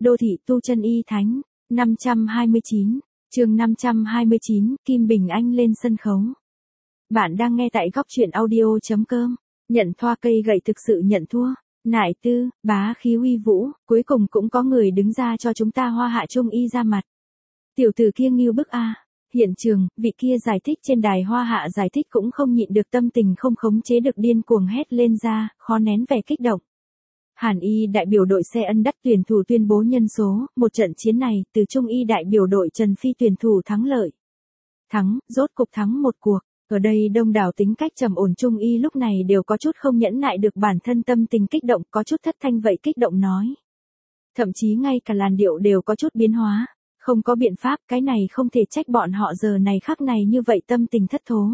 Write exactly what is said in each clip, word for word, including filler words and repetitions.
Đô thị tu chân y thánh, năm trăm hai mươi chín, chương năm trăm hai mươi chín, Kim Bình Anh lên sân khấu. Bạn đang nghe tại góc truyện audio.com, nhận thoa cây gậy thực sự nhận thua, nại tư, bá khí uy vũ, cuối cùng cũng có người đứng ra cho chúng ta Hoa Hạ Trung y ra mặt. Tiểu tử kia nghiêu bức a. Hiện trường, vị kia giải thích trên đài Hoa Hạ giải thích cũng không nhịn được tâm tình không khống chế được điên cuồng hét lên ra, khó nén vẻ kích động. Hàn Y đại biểu đội xe ân đắc tuyển thủ tuyên bố nhân số, một trận chiến này, từ Trung Y đại biểu đội Trần Phi tuyển thủ thắng lợi. Thắng, rốt cục thắng một cuộc, ở đây đông đảo tính cách trầm ổn Trung Y lúc này đều có chút không nhẫn nại được bản thân tâm tình kích động, có chút thất thanh vậy kích động nói. Thậm chí ngay cả làn điệu đều có chút biến hóa, không có biện pháp, cái này không thể trách bọn họ giờ này khắc này như vậy tâm tình thất thố.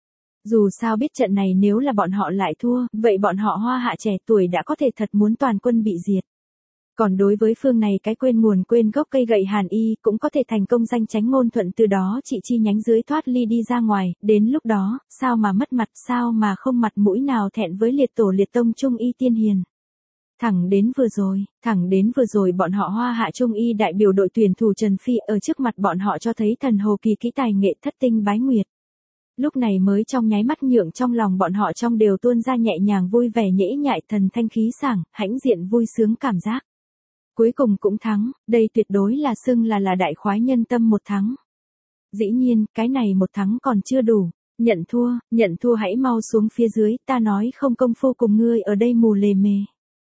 Dù sao biết trận này nếu là bọn họ lại thua, vậy bọn họ Hoa Hạ trẻ tuổi đã có thể thật muốn toàn quân bị diệt. Còn đối với phương này cái quên nguồn quên gốc cây gậy Hàn Y cũng có thể thành công danh tránh ngôn thuận, từ đó chị chi nhánh dưới thoát ly đi ra ngoài, đến lúc đó, sao mà mất mặt, sao mà không mặt mũi nào thẹn với liệt tổ liệt tông Trung Y tiên hiền. Thẳng đến vừa rồi, thẳng đến vừa rồi bọn họ Hoa Hạ Trung Y đại biểu đội tuyển thủ Trần Phi ở trước mặt bọn họ cho thấy thần hồ kỳ kỹ tài nghệ thất tinh bái nguyệt. Lúc này mới trong nháy mắt nhượng trong lòng bọn họ trong đều tuôn ra nhẹ nhàng vui vẻ nhễ nhại thần thanh khí sảng, hãnh diện vui sướng cảm giác. Cuối cùng cũng thắng, đây tuyệt đối là xưng là là đại khoái nhân tâm một thắng. Dĩ nhiên, cái này một thắng còn chưa đủ, nhận thua, nhận thua hãy mau xuống phía dưới, ta nói không công phu cùng ngươi ở đây mù lề mề.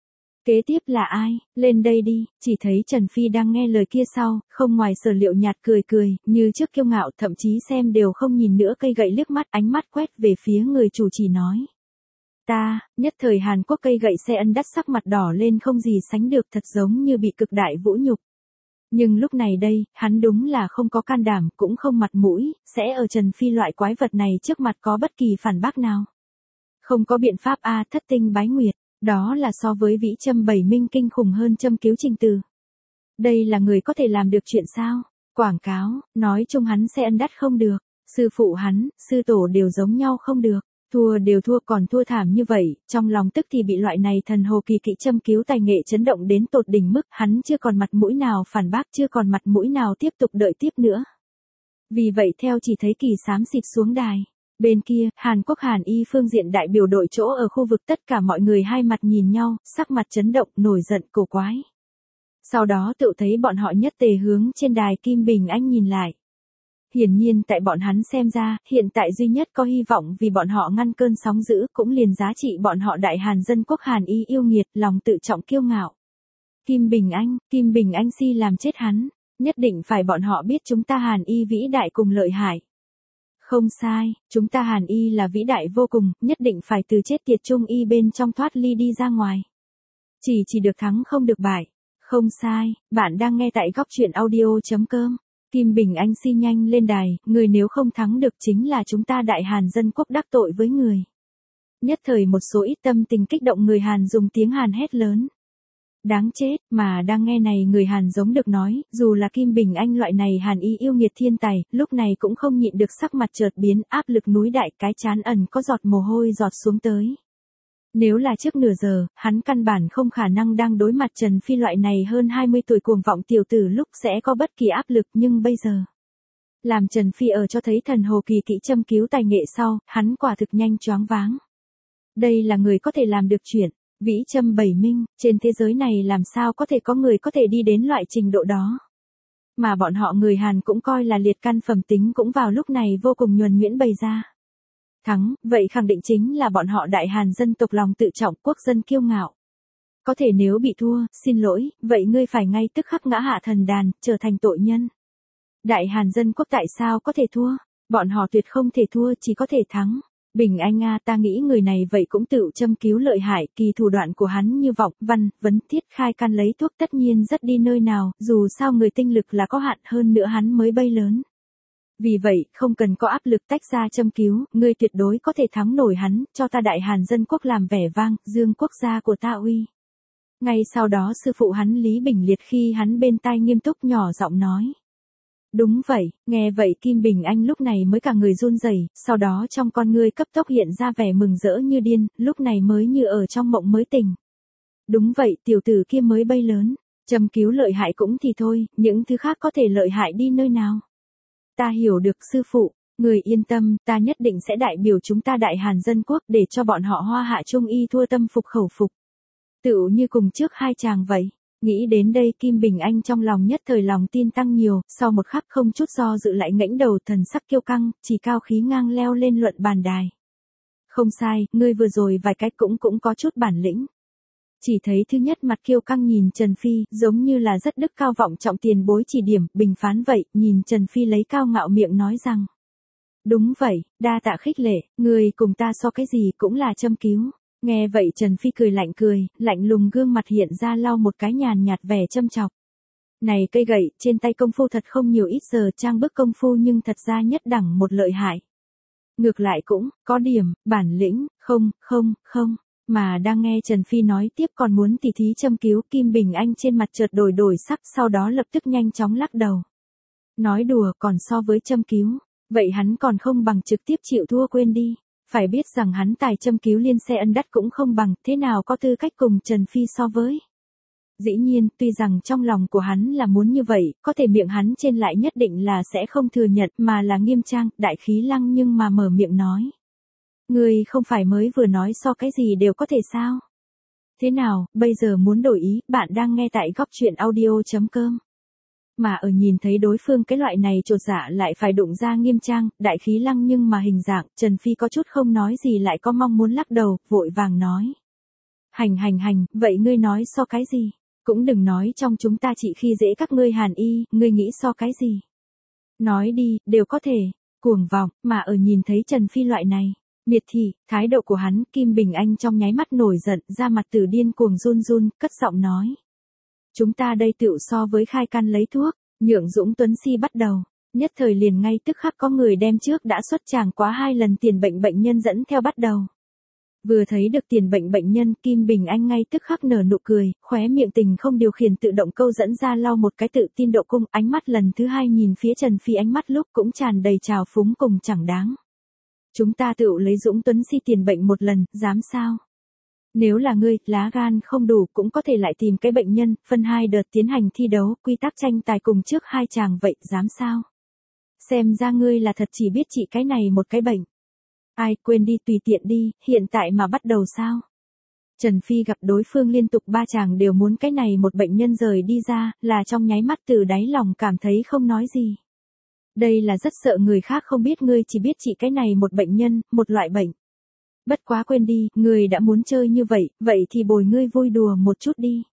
Kế tiếp là ai, lên đây đi, chỉ thấy Trần Phi đang nghe lời kia sau, không ngoài sở liệu nhạt cười cười, như trước kiêu ngạo thậm chí xem đều không nhìn nữa cây gậy liếc mắt ánh mắt quét về phía người chủ trì nói. Ta, nhất thời Hàn Quốc cây gậy xe ân đắt sắc mặt đỏ lên không gì sánh được thật giống như bị cực đại vũ nhục. Nhưng lúc này đây, hắn đúng là không có can đảm cũng không mặt mũi, sẽ ở Trần Phi loại quái vật này trước mặt có bất kỳ phản bác nào. Không có biện pháp a thất tinh bái nguyệt. Đó là so với vĩ châm bảy minh kinh khủng hơn châm cứu trình từ. Đây là người có thể làm được chuyện sao? Quảng cáo, nói chung hắn sẽ ân đắt không được. Sư phụ hắn, sư tổ đều giống nhau không được. Thua đều thua còn thua thảm như vậy, trong lòng tức thì bị loại này thần hồ kỳ kỹ châm cứu tài nghệ chấn động đến tột đỉnh mức, hắn chưa còn mặt mũi nào phản bác, chưa còn mặt mũi nào tiếp tục đợi tiếp nữa. Vì vậy theo chỉ thấy Kỳ xám xịt xuống đài. Bên kia, Hàn Quốc Hàn Y phương diện đại biểu đội chỗ ở khu vực tất cả mọi người hai mặt nhìn nhau, sắc mặt chấn động, nổi giận, cổ quái. Sau đó tự thấy bọn họ nhất tề hướng trên đài Kim Bình Anh nhìn lại. Hiển nhiên tại bọn hắn xem ra, hiện tại duy nhất có hy vọng vì bọn họ ngăn cơn sóng dữ cũng liền giá trị bọn họ đại Hàn dân quốc Hàn Y yêu nghiệt, lòng tự trọng kiêu ngạo. Kim Bình Anh, Kim Bình Anh si làm chết hắn, nhất định phải bọn họ biết chúng ta Hàn Y vĩ đại cùng lợi hại. Không sai, chúng ta Hàn Y là vĩ đại vô cùng, nhất định phải từ chết tiệt Trung Y bên trong thoát ly đi ra ngoài. Chỉ chỉ được thắng không được bại. Không sai, bạn đang nghe tại góc truyện audio.com. Kim Bình Anh si nhanh lên đài, người nếu không thắng được chính là chúng ta đại Hàn dân quốc đắc tội với người. Nhất thời một số ít tâm tình kích động người Hàn dùng tiếng Hàn hét lớn. Đáng chết, mà đang nghe này người Hàn giống được nói, dù là Kim Bình Anh loại này Hàn Y yêu nghiệt thiên tài, lúc này cũng không nhịn được sắc mặt chợt biến, áp lực núi đại, cái chán ẩn có giọt mồ hôi giọt xuống tới. Nếu là trước nửa giờ, hắn căn bản không khả năng đang đối mặt Trần Phi loại này hơn hai mươi tuổi cuồng vọng tiểu tử lúc sẽ có bất kỳ áp lực, nhưng bây giờ. Làm Trần Phi ở cho thấy thần hồ kỳ kỹ châm cứu tài nghệ sau, hắn quả thực nhanh choáng váng. Đây là người có thể làm được chuyện. Vĩ châm bảy minh, trên thế giới này làm sao có thể có người có thể đi đến loại trình độ đó. Mà bọn họ người Hàn cũng coi là liệt căn phẩm tính cũng vào lúc này vô cùng nhuần nhuyễn bày ra. Thắng, vậy khẳng định chính là bọn họ đại Hàn dân tộc lòng tự trọng quốc dân kiêu ngạo. Có thể nếu bị thua, xin lỗi, vậy ngươi phải ngay tức khắc ngã hạ thần đàn, trở thành tội nhân. Đại Hàn dân quốc tại sao có thể thua? Bọn họ tuyệt không thể thua, chỉ có thể thắng. Bình Anh a ta nghĩ người này vậy cũng tự châm cứu lợi hại, kỳ thủ đoạn của hắn như vọng, văn, vấn, thiết khai can lấy thuốc tất nhiên rất đi nơi nào, dù sao người tinh lực là có hạn hơn nữa hắn mới bay lớn. Vì vậy, không cần có áp lực tách ra châm cứu, ngươi tuyệt đối có thể thắng nổi hắn, cho ta đại Hàn dân quốc làm vẻ vang, dương quốc gia của ta uy. Ngay sau đó sư phụ hắn Lý Bình Liệt khi hắn bên tai nghiêm túc nhỏ giọng nói. Đúng vậy, nghe vậy Kim Bình Anh lúc này mới cả người run rẩy, sau đó trong con ngươi cấp tốc hiện ra vẻ mừng rỡ như điên, lúc này mới như ở trong mộng mới tỉnh. Đúng vậy, tiểu tử kia mới bay lớn. Châm cứu lợi hại cũng thì thôi, những thứ khác có thể lợi hại đi nơi nào. Ta hiểu được sư phụ, người yên tâm, ta nhất định sẽ đại biểu chúng ta Đại Hàn Dân Quốc để cho bọn họ Hoa Hạ Trung Y thua tâm phục khẩu phục. Tựu như cùng trước hai chàng vậy. Nghĩ đến đây Kim Bình Anh trong lòng nhất thời lòng tin tăng nhiều, sau một khắc không chút do dự lại ngẩng đầu thần sắc kiêu căng, chỉ cao khí ngang leo lên luận bàn đài. Không sai, ngươi vừa rồi vài cách cũng cũng có chút bản lĩnh. Chỉ thấy thứ nhất mặt kiêu căng nhìn Trần Phi, giống như là rất đức cao vọng trọng tiền bối chỉ điểm, bình phán vậy, nhìn Trần Phi lấy cao ngạo miệng nói rằng. Đúng vậy, đa tạ khích lệ, người cùng ta so cái gì cũng là châm cứu. Nghe vậy Trần Phi cười lạnh cười, lạnh lùng gương mặt hiện ra lau một cái nhàn nhạt vẻ châm chọc. Này cây gậy, trên tay công phu thật không nhiều ít giờ trang bức công phu nhưng thật ra nhất đẳng một lợi hại. Ngược lại cũng, có điểm, bản lĩnh, không, không, không. Mà đang nghe Trần Phi nói tiếp còn muốn tỉ thí châm cứu, Kim Bình Anh trên mặt chợt đổi đổi sắc, sau đó lập tức nhanh chóng lắc đầu. Nói đùa, còn so với châm cứu, vậy hắn còn không bằng trực tiếp chịu thua quên đi. Phải biết rằng hắn tài châm cứu liên xe ân đắt cũng không bằng, thế nào có tư cách cùng Trần Phi so với. Dĩ nhiên, tuy rằng trong lòng của hắn là muốn như vậy, có thể miệng hắn trên lại nhất định là sẽ không thừa nhận mà là nghiêm trang, đại khí lăng nhưng mà mở miệng nói. Người không phải mới vừa nói so cái gì đều có thể sao? Thế nào, bây giờ muốn đổi ý, bạn đang nghe tại góc truyện audio.com. Mà ở nhìn thấy đối phương cái loại này chột dạ lại phải đụng ra nghiêm trang, đại khí lăng nhưng mà hình dạng, Trần Phi có chút không nói gì lại có mong muốn lắc đầu, vội vàng nói. Hành hành hành, vậy ngươi nói so cái gì? Cũng đừng nói trong chúng ta chỉ khi dễ các ngươi Hàn Y, ngươi nghĩ so cái gì? Nói đi, đều có thể, cuồng vọng, mà ở nhìn thấy Trần Phi loại này. Miệt thị, thái độ của hắn, Kim Bình Anh trong nháy mắt nổi giận, ra mặt tử điên cuồng run run, cất giọng nói. Chúng ta đây tựu so với khai căn lấy thuốc, Nhượng Dũng Tuấn Si bắt đầu. Nhất thời liền ngay tức khắc có người đem trước đã xuất tràng quá hai lần tiền bệnh bệnh nhân dẫn theo bắt đầu. Vừa thấy được tiền bệnh bệnh nhân, Kim Bình Anh ngay tức khắc nở nụ cười, khóe miệng tình không điều khiển tự động câu dẫn ra lau một cái tự tin độ cung, ánh mắt lần thứ hai nhìn phía Trần Phi ánh mắt lúc cũng tràn đầy trào phúng cùng chẳng đáng. Chúng ta tự lấy Dũng Tuấn Si tiền bệnh một lần, dám sao? Nếu là ngươi, lá gan không đủ cũng có thể lại tìm cái bệnh nhân, phân hai đợt tiến hành thi đấu, quy tắc tranh tài cùng trước hai chàng vậy, dám sao? Xem ra ngươi là thật chỉ biết trị cái này một cái bệnh. Ai, quên đi tùy tiện đi, hiện tại mà bắt đầu sao? Trần Phi gặp đối phương liên tục ba chàng đều muốn cái này một bệnh nhân rời đi ra, là trong nháy mắt từ đáy lòng cảm thấy không nói gì. Đây là rất sợ người khác không biết ngươi chỉ biết trị cái này một bệnh nhân, một loại bệnh. Bất quá quên đi, người đã muốn chơi như vậy, vậy thì bồi ngươi vui đùa một chút đi.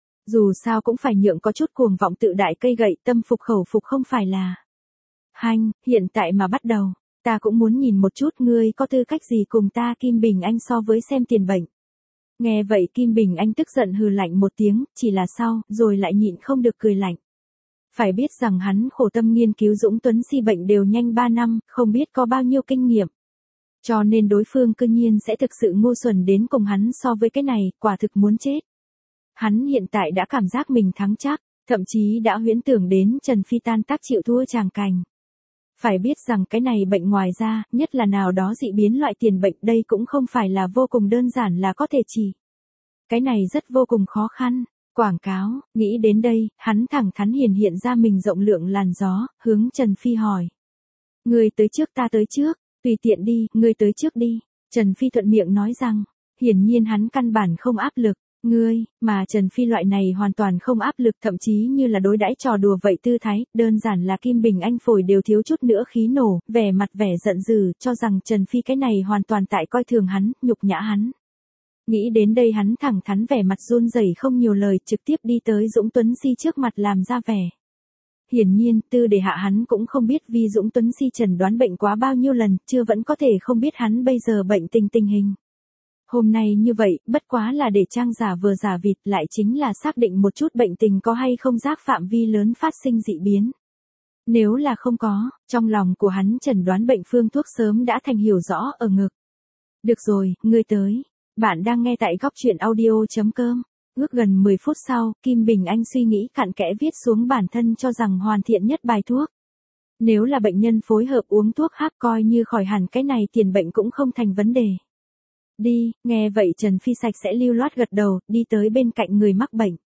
Dù sao cũng phải nhượng có chút cuồng vọng tự đại cây gậy tâm phục khẩu phục không phải là. Hanh, hiện tại mà bắt đầu, ta cũng muốn nhìn một chút ngươi có tư cách gì cùng ta Kim Bình Anh so với xem tiền bệnh. Nghe vậy Kim Bình Anh tức giận hừ lạnh một tiếng, chỉ là sau, rồi lại nhịn không được cười lạnh. Phải biết rằng hắn khổ tâm nghiên cứu Dũng Tuấn Si bệnh đều nhanh ba năm, không biết có bao nhiêu kinh nghiệm. Cho nên đối phương cư nhiên sẽ thực sự ngu xuẩn đến cùng hắn so với cái này, quả thực muốn chết. Hắn hiện tại đã cảm giác mình thắng chắc, thậm chí đã huyễn tưởng đến Trần Phi tan tác chịu thua tràng cành. Phải biết rằng cái này bệnh ngoài ra, nhất là nào đó dị biến loại tiền bệnh đây cũng không phải là vô cùng đơn giản là có thể trị. Cái này rất vô cùng khó khăn. Quảng cáo, nghĩ đến đây, hắn thẳng thắn hiển hiện ra mình rộng lượng làn gió, hướng Trần Phi hỏi. Người tới trước ta tới trước, tùy tiện đi, người tới trước đi. Trần Phi thuận miệng nói rằng, hiển nhiên hắn căn bản không áp lực, ngươi, mà Trần Phi loại này hoàn toàn không áp lực thậm chí như là đối đãi trò đùa vậy tư thái, đơn giản là Kim Bình Anh phổi đều thiếu chút nữa khí nổ, vẻ mặt vẻ giận dữ, cho rằng Trần Phi cái này hoàn toàn tại coi thường hắn, nhục nhã hắn. Nghĩ đến đây hắn thẳng thắn vẻ mặt run rẩy không nhiều lời trực tiếp đi tới Dũng Tuấn Si trước mặt làm ra vẻ. Hiển nhiên, tư để hạ hắn cũng không biết vì Dũng Tuấn Si chẩn đoán bệnh quá bao nhiêu lần, chưa vẫn có thể không biết hắn bây giờ bệnh tình tình hình. Hôm nay như vậy, bất quá là để trang giả vừa giả vịt lại chính là xác định một chút bệnh tình có hay không giác phạm vi lớn phát sinh dị biến. Nếu là không có, trong lòng của hắn chẩn đoán bệnh phương thuốc sớm đã thành hiểu rõ ở ngực. Được rồi, ngươi tới. Bạn đang nghe tại góc truyện audio.com. Ước gần mười phút sau, Kim Bình Anh suy nghĩ cặn kẽ viết xuống bản thân cho rằng hoàn thiện nhất bài thuốc. Nếu là bệnh nhân phối hợp uống thuốc khác coi như khỏi hẳn cái này tiền bệnh cũng không thành vấn đề. Đi, nghe vậy Trần Phi sạch sẽ lưu loát gật đầu, đi tới bên cạnh người mắc bệnh.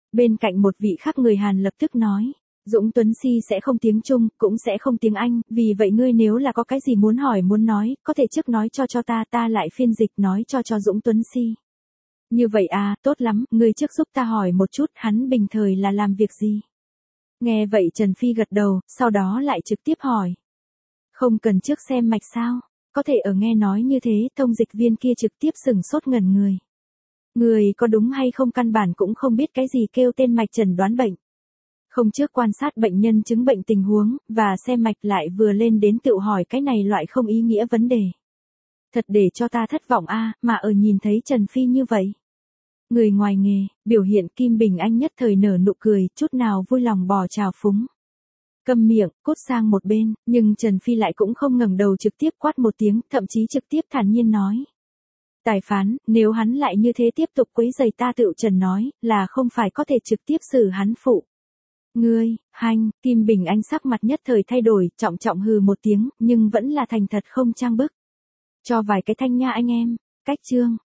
Bên cạnh một vị khác người Hàn lập tức nói. Dũng Tuấn Si sẽ không tiếng Trung, cũng sẽ không tiếng Anh, vì vậy ngươi nếu là có cái gì muốn hỏi muốn nói, có thể trước nói cho cho ta, ta lại phiên dịch nói cho cho Dũng Tuấn Si. Như vậy à, tốt lắm, ngươi trước giúp ta hỏi một chút, hắn bình thời là làm việc gì? Nghe vậy Trần Phi gật đầu, sau đó lại trực tiếp hỏi. Không cần trước xem mạch sao? Có thể ở nghe nói như thế, thông dịch viên kia trực tiếp sửng sốt ngẩn người. Người có đúng hay không căn bản cũng không biết cái gì kêu tên mạch chẩn đoán bệnh. Không trước quan sát bệnh nhân chứng bệnh tình huống, và xem mạch lại vừa lên đến tự hỏi cái này loại không ý nghĩa vấn đề. Thật để cho ta thất vọng a, mà ở nhìn thấy Trần Phi như vậy. Người ngoài nghề, biểu hiện Kim Bình Anh nhất thời nở nụ cười, chút nào vui lòng bò trào phúng. Câm miệng, cút sang một bên, nhưng Trần Phi lại cũng không ngẩng đầu trực tiếp quát một tiếng, thậm chí trực tiếp thản nhiên nói. Tài phán, nếu hắn lại như thế tiếp tục quấy rầy ta tựu Trần nói, là không phải có thể trực tiếp xử hắn phụ. Ngươi, hanh, Kim Bình Anh sắc mặt nhất thời thay đổi, trọng trọng hừ một tiếng, nhưng vẫn là thành thật không trang bức. Cho vài cái thanh nha anh em, cách chương.